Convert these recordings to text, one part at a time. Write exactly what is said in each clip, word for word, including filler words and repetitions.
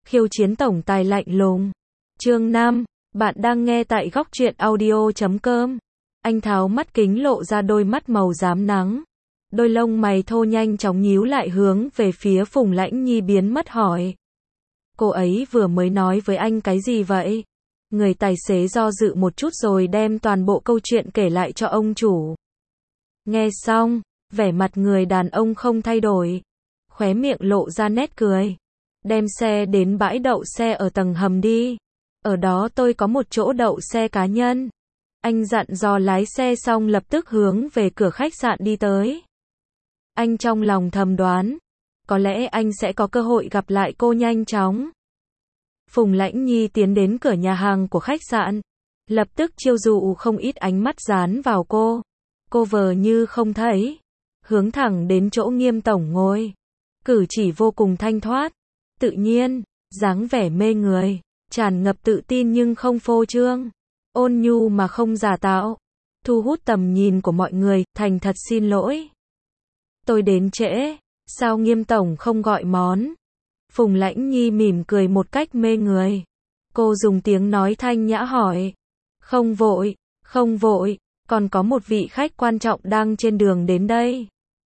Khiêu chiến tổng tài lạnh lùng. Chương năm, bạn đang nghe tại góc truyện audio chấm com. Anh tháo mắt kính lộ ra đôi mắt màu rám nắng. Đôi lông mày thô nhanh chóng nhíu lại hướng về phía Phùng Lãnh Nhi biến mất hỏi. Cô ấy vừa mới nói với anh cái gì vậy? Người tài xế do dự một chút rồi đem toàn bộ câu chuyện kể lại cho ông chủ. Nghe xong, vẻ mặt người đàn ông không thay đổi. Khóe miệng lộ ra nét cười. Đem xe đến bãi đậu xe ở tầng hầm đi. Ở đó tôi có một chỗ đậu xe cá nhân. Anh dặn dò lái xe xong lập tức hướng về cửa khách sạn đi tới. Anh trong lòng thầm đoán. Có lẽ anh sẽ có cơ hội gặp lại cô nhanh chóng. Phùng Lãnh Nhi tiến đến cửa nhà hàng của khách sạn. Lập tức chiêu dụ không ít ánh mắt dán vào cô. Cô vờ như không thấy. Hướng thẳng đến chỗ Nghiêm tổng ngồi. Cử chỉ vô cùng thanh thoát. Tự nhiên, dáng vẻ mê người. Tràn ngập tự tin nhưng không phô trương. Ôn nhu mà không giả tạo. Thu hút tầm nhìn của mọi người, thành thật xin lỗi. Tôi đến trễ. Sao Nghiêm tổng không gọi món? Phùng Lãnh Nhi mỉm cười một cách mê người. Cô dùng tiếng nói thanh nhã hỏi. Không vội, không vội, còn có một vị khách quan trọng đang trên đường đến đây.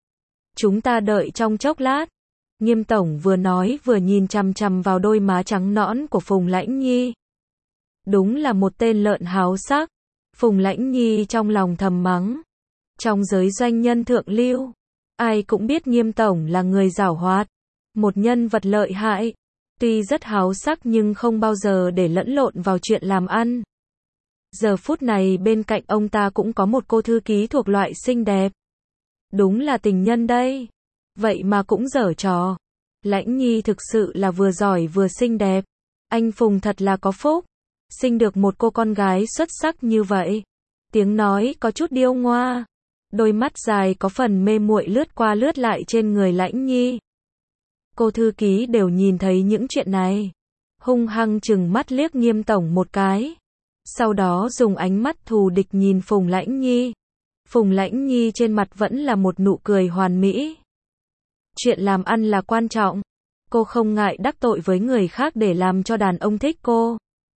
Chúng ta đợi trong chốc lát. Nghiêm tổng vừa nói vừa nhìn chằm chằm vào đôi má trắng nõn của Phùng Lãnh Nhi. Đúng là một tên lợn háo sắc. Phùng Lãnh Nhi trong lòng thầm mắng. Trong giới doanh nhân thượng lưu, ai cũng biết Nghiêm tổng là người giảo hoạt, một nhân vật lợi hại. Tuy rất háo sắc nhưng không bao giờ để lẫn lộn vào chuyện làm ăn. Giờ phút này bên cạnh ông ta cũng có một cô thư ký thuộc loại xinh đẹp. Đúng là tình nhân đây. Vậy mà cũng giở trò. Lãnh Nhi thực sự là vừa giỏi vừa xinh đẹp. Anh Phùng thật là có phúc. Sinh được một cô con gái xuất sắc như vậy. Tiếng nói có chút điêu ngoa. Đôi mắt dài có phần mê muội lướt qua lướt lại trên người Lãnh Nhi. Cô thư ký đều nhìn thấy những chuyện này. Hung hăng chừng mắt liếc Nghiêm tổng một cái. Sau đó dùng ánh mắt thù địch nhìn Phùng Lãnh Nhi. Phùng Lãnh Nhi trên mặt vẫn là một nụ cười hoàn mỹ. Chuyện làm ăn là quan trọng. Cô không ngại đắc tội với người khác để làm cho đàn ông thích cô.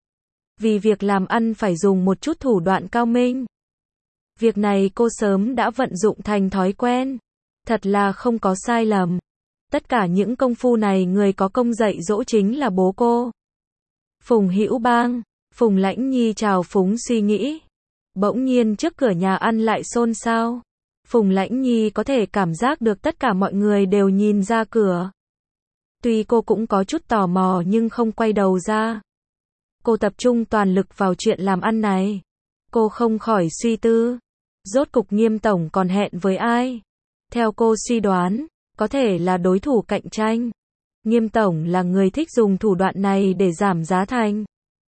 Vì việc làm ăn phải dùng một chút thủ đoạn cao minh. Việc này cô sớm đã vận dụng thành thói quen. Thật là không có sai lầm. Tất cả những công phu này người có công dạy dỗ chính là bố cô. Phùng Hữu Bang. Phùng Lãnh Nhi chào phúng suy nghĩ. Bỗng nhiên trước cửa nhà ăn lại xôn xao. Phùng Lãnh Nhi có thể cảm giác được tất cả mọi người đều nhìn ra cửa. Tuy cô cũng có chút tò mò nhưng không quay đầu ra. Cô tập trung toàn lực vào chuyện làm ăn này. Cô không khỏi suy tư. Rốt cục Nghiêm tổng còn hẹn với ai? Theo cô suy đoán, có thể là đối thủ cạnh tranh. Nghiêm tổng là người thích dùng thủ đoạn này để giảm giá thành.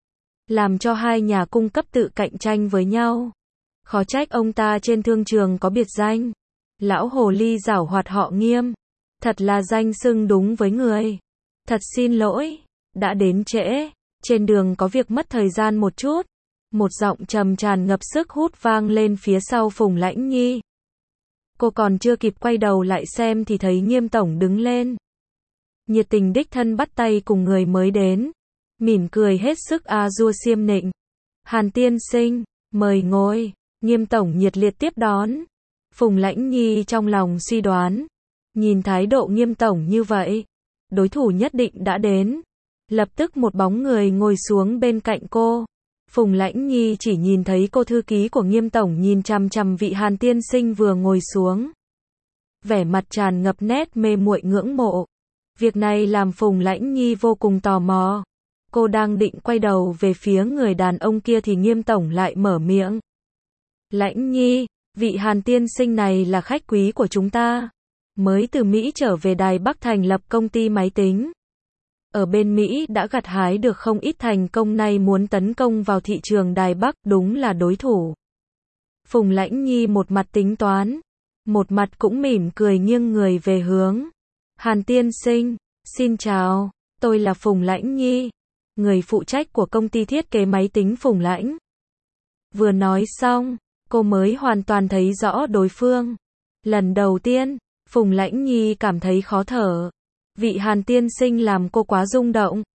Làm cho hai nhà cung cấp tự cạnh tranh với nhau. Khó trách ông ta trên thương trường có biệt danh. Lão hồ ly giảo hoạt họ Nghiêm. Thật là danh xưng đúng với người. Thật xin lỗi, đã đến trễ. Trên đường có việc mất thời gian một chút. Một giọng trầm tràn ngập sức hút vang lên phía sau Phùng Lãnh Nhi. Cô còn chưa kịp quay đầu lại xem thì thấy Nghiêm tổng đứng lên. Nhiệt tình đích thân bắt tay cùng người mới đến. Mỉm cười hết sức a dua xiêm nịnh. Hàn tiên sinh, mời ngồi. Nghiêm tổng nhiệt liệt tiếp đón. Phùng Lãnh Nhi trong lòng suy đoán. Nhìn thái độ Nghiêm tổng như vậy, đối thủ nhất định đã đến. Lập tức một bóng người ngồi xuống bên cạnh cô. Phùng Lãnh Nhi chỉ nhìn thấy cô thư ký của Nghiêm tổng nhìn chằm chằm vị Hàn tiên sinh vừa ngồi xuống. Vẻ mặt tràn ngập nét mê muội ngưỡng mộ. Việc này làm Phùng Lãnh Nhi vô cùng tò mò. Cô đang định quay đầu về phía người đàn ông kia thì Nghiêm tổng lại mở miệng. Lãnh Nhi, vị Hàn tiên sinh này là khách quý của chúng ta. Mới từ Mỹ trở về Đài Bắc thành lập công ty máy tính. Ở bên Mỹ đã gặt hái được không ít thành công, nay muốn tấn công vào thị trường Đài Bắc, đúng là đối thủ. Phùng Lãnh Nhi một mặt tính toán, một mặt cũng mỉm cười nghiêng người về hướng. Hàn tiên sinh, xin chào, tôi là Phùng Lãnh Nhi, người phụ trách của công ty thiết kế máy tính Phùng Lãnh. Vừa nói xong, cô mới hoàn toàn thấy rõ đối phương. Lần đầu tiên, Phùng Lãnh Nhi cảm thấy khó thở. Vị Hàn tiên sinh làm cô quá rung động.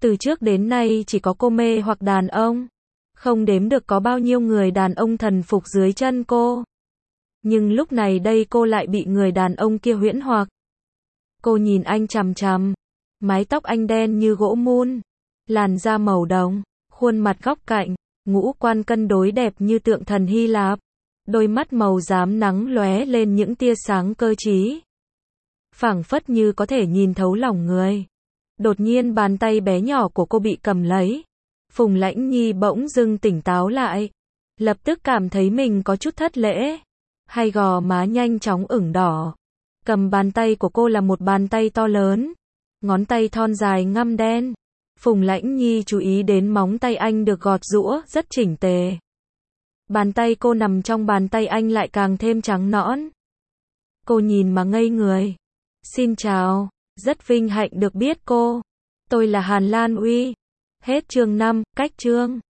Từ trước đến nay chỉ có cô mê hoặc đàn ông. Không đếm được có bao nhiêu người đàn ông thần phục dưới chân cô. Nhưng lúc này đây cô lại bị người đàn ông kia huyễn hoặc. Cô nhìn anh chằm chằm. Mái tóc anh đen như gỗ mun. Làn da màu đồng. Khuôn mặt góc cạnh. Ngũ quan cân đối đẹp như tượng thần Hy Lạp. Đôi mắt màu xám nắng lóe lên những tia sáng cơ trí. Phảng phất như có thể nhìn thấu lòng người. Đột nhiên bàn tay bé nhỏ của cô bị cầm lấy. Phùng Lãnh Nhi bỗng dưng tỉnh táo lại. Lập tức cảm thấy mình có chút thất lễ. Hai gò má nhanh chóng ửng đỏ. Cầm bàn tay của cô là một bàn tay to lớn. Ngón tay thon dài ngăm đen. Phùng Lãnh Nhi chú ý đến móng tay anh được gọt giũa rất chỉnh tề. Bàn tay cô nằm trong bàn tay anh lại càng thêm trắng nõn. Cô nhìn mà ngây người. Xin chào, rất vinh hạnh được biết cô. Tôi là Hàn Lan Uy. Hết chương năm, cách chương.